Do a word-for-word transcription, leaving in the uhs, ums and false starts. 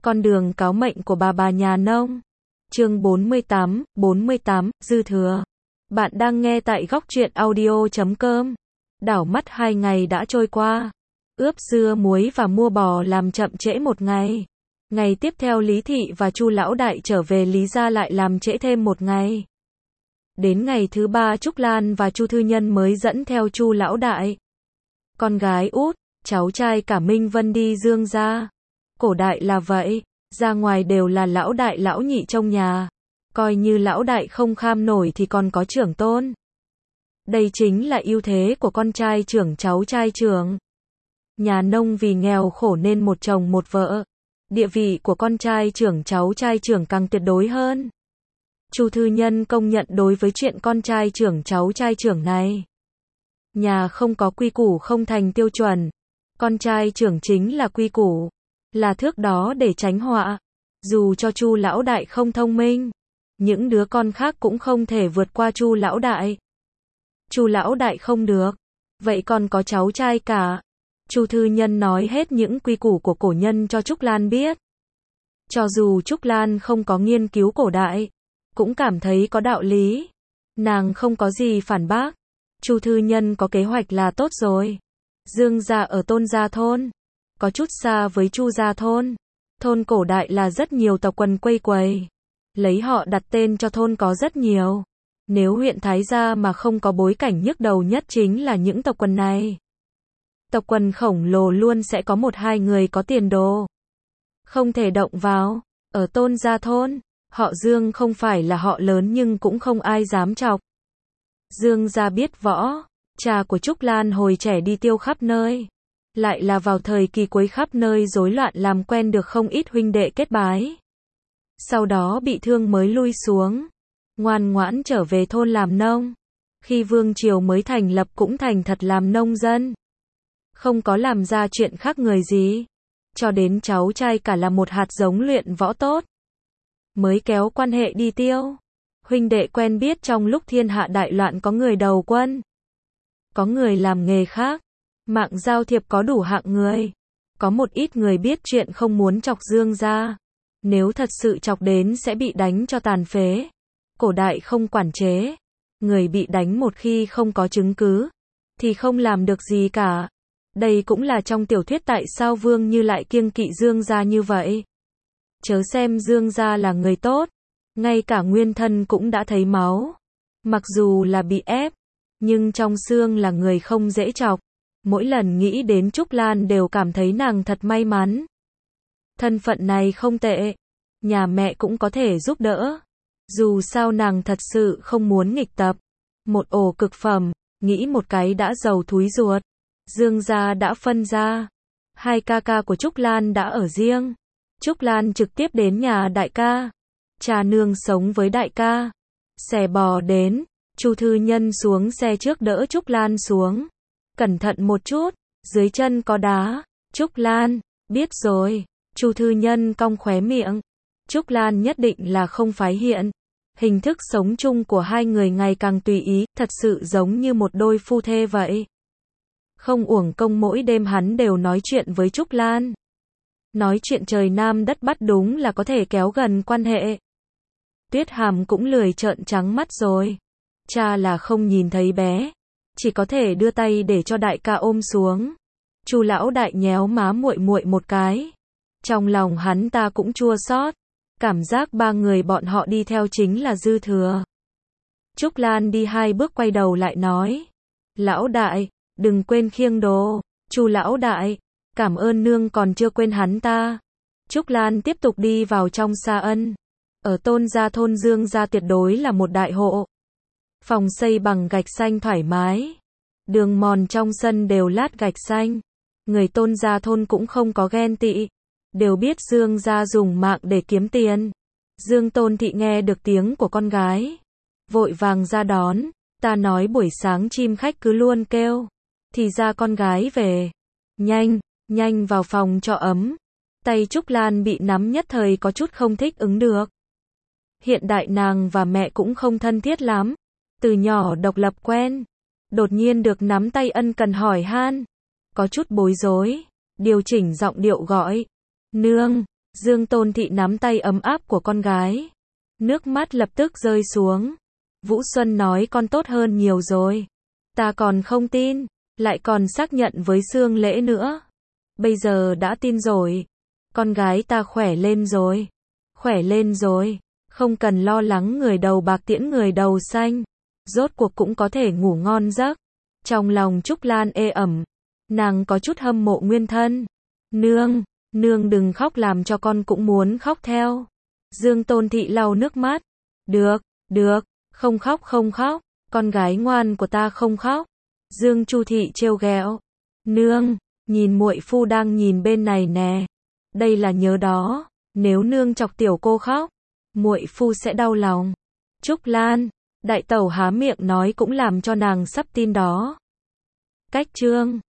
Con đường cáo mệnh của bà bà nhà nông. Chương bốn mươi tám, bốn mươi tám, dư thừa. Bạn đang nghe tại góc truyện audio chấm com. Đảo mắt hai ngày đã trôi qua. Ướp dưa muối và mua bò làm chậm trễ một ngày. Ngày tiếp theo Lý Thị và Chu Lão Đại trở về Lý gia lại làm trễ thêm một ngày. Đến ngày thứ ba Trúc Lan và Chu Thư Nhân mới dẫn theo Chu Lão Đại. Con gái út, cháu trai cả Minh Vân đi Dương gia. Cổ đại là vậy, ra ngoài đều là lão đại lão nhị trong nhà. Coi như lão đại không kham nổi thì còn có trưởng tôn. Đây chính là ưu thế của con trai trưởng cháu trai trưởng. Nhà nông vì nghèo khổ nên một chồng một vợ. Địa vị của con trai trưởng cháu trai trưởng càng tuyệt đối hơn. Chu Thư Nhân công nhận đối với chuyện con trai trưởng cháu trai trưởng này. Nhà không có quy củ không thành tiêu chuẩn. Con trai trưởng chính là quy củ, là thước đó để tránh họa. Dù cho Chu Lão Đại không thông minh, những đứa con khác cũng không thể vượt qua Chu Lão Đại. Chu Lão Đại không được, vậy còn có cháu trai cả. Chu Thư Nhân nói hết những quy củ của cổ nhân cho Trúc Lan biết. Cho dù Trúc Lan không có nghiên cứu cổ đại, cũng cảm thấy có đạo lý. Nàng không có gì phản bác. Chu Thư Nhân có kế hoạch là tốt rồi. Dương gia ở Tôn Gia thôn, có chút xa với Chu Gia thôn. Thôn cổ đại là rất nhiều tộc quần quây quầy. Lấy họ đặt tên cho thôn có rất nhiều. Nếu huyện Thái Gia mà không có bối cảnh nhức đầu nhất chính là những tộc quần này. Tộc quần khổng lồ luôn sẽ có một hai người có tiền đồ. Không thể động vào. Ở Tôn Gia thôn, họ Dương không phải là họ lớn nhưng cũng không ai dám chọc. Dương gia biết võ. Cha của Trúc Lan hồi trẻ đi tiêu khắp nơi. Lại là vào thời kỳ cuối khắp nơi rối loạn làm quen được không ít huynh đệ kết bái. Sau đó bị thương mới lui xuống. Ngoan ngoãn trở về thôn làm nông. Khi vương triều mới thành lập cũng thành thật làm nông dân. Không có làm ra chuyện khác người gì. Cho đến cháu trai cả là một hạt giống luyện võ tốt. Mới kéo quan hệ đi tiêu. Huynh đệ quen biết trong lúc thiên hạ đại loạn có người đầu quân. Có người làm nghề khác. Mạng giao thiệp có đủ hạng người. Có một ít người biết chuyện không muốn chọc Dương gia. Nếu thật sự chọc đến sẽ bị đánh cho tàn phế. Cổ đại không quản chế. Người bị đánh một khi không có chứng cứ, thì không làm được gì cả. Đây cũng là trong tiểu thuyết tại sao Vương Như lại kiêng kỵ Dương gia như vậy. Chớ xem Dương gia là người tốt. Ngay cả nguyên thân cũng đã thấy máu. Mặc dù là bị ép, nhưng trong xương là người không dễ chọc. Mỗi lần nghĩ đến Trúc Lan đều cảm thấy nàng thật may mắn. Thân phận này không tệ. Nhà mẹ cũng có thể giúp đỡ. Dù sao nàng thật sự không muốn nghịch tập. Một ổ cực phẩm, nghĩ một cái đã giàu thúi ruột. Dương gia đã phân ra. Hai ca ca của Trúc Lan đã ở riêng. Trúc Lan trực tiếp đến nhà đại ca. Cha nương sống với đại ca. Xe bò đến. Chu Thư Nhân xuống xe trước đỡ Trúc Lan xuống. Cẩn thận một chút, dưới chân có đá. Trúc Lan, biết rồi. Chu Thư Nhân cong khóe miệng. Trúc Lan nhất định là không phái hiện. Hình thức sống chung của hai người ngày càng tùy ý, thật sự giống như một đôi phu thê vậy. Không uổng công mỗi đêm hắn đều nói chuyện với Trúc Lan. Nói chuyện trời nam đất bắc đúng là có thể kéo gần quan hệ. Tuyết Hàm cũng lười trợn trắng mắt rồi. Cha là không nhìn thấy bé, chỉ có thể đưa tay để cho đại ca ôm xuống. Chu Lão Đại nhéo má muội muội một cái. Trong lòng hắn ta cũng chua xót, cảm giác ba người bọn họ đi theo chính là dư thừa. Trúc Lan đi hai bước quay đầu lại nói: "Lão Đại, đừng quên khiêng đồ." Chu Lão Đại: "Cảm ơn nương còn chưa quên hắn ta." Trúc Lan tiếp tục đi vào trong Sa Ân. Ở Tôn Gia thôn Dương gia tuyệt đối là một đại hộ. Phòng xây bằng gạch xanh thoải mái. Đường mòn trong sân đều lát gạch xanh. Người Tôn Gia thôn cũng không có ghen tị. Đều biết Dương gia dùng mạng để kiếm tiền. Dương Tôn Thị nghe được tiếng của con gái. Vội vàng ra đón. Ta nói buổi sáng chim khách cứ luôn kêu. Thì ra con gái về. Nhanh, nhanh vào phòng cho ấm. Tay Trúc Lan bị nắm nhất thời có chút không thích ứng được. Hiện đại nàng và mẹ cũng không thân thiết lắm. Từ nhỏ độc lập quen. Đột nhiên được nắm tay ân cần hỏi han. Có chút bối rối. Điều chỉnh giọng điệu gọi. Nương, Dương Tôn Thị nắm tay ấm áp của con gái. Nước mắt lập tức rơi xuống. Vũ Xuân nói con tốt hơn nhiều rồi. Ta còn không tin, lại còn xác nhận với Sương Lễ nữa. Bây giờ đã tin rồi. Con gái ta khỏe lên rồi. Khỏe lên rồi. Không cần lo lắng người đầu bạc tiễn người đầu xanh. Rốt cuộc cũng có thể ngủ ngon giấc. Trong lòng Trúc Lan ê ẩm. Nàng có chút hâm mộ Nguyên Thân. Nương, nương đừng khóc làm cho con cũng muốn khóc theo. Dương Tôn Thị lau nước mắt. Được, được, không khóc không khóc. Con gái ngoan của ta không khóc. Dương Chu Thị trêu ghẹo. Nương, nhìn muội phu đang nhìn bên này nè. Đây là nhớ đó. Nếu nương chọc tiểu cô khóc, muội phu sẽ đau lòng. Trúc Lan, đại tẩu há miệng nói cũng làm cho nàng sắp tin đó. Cách chương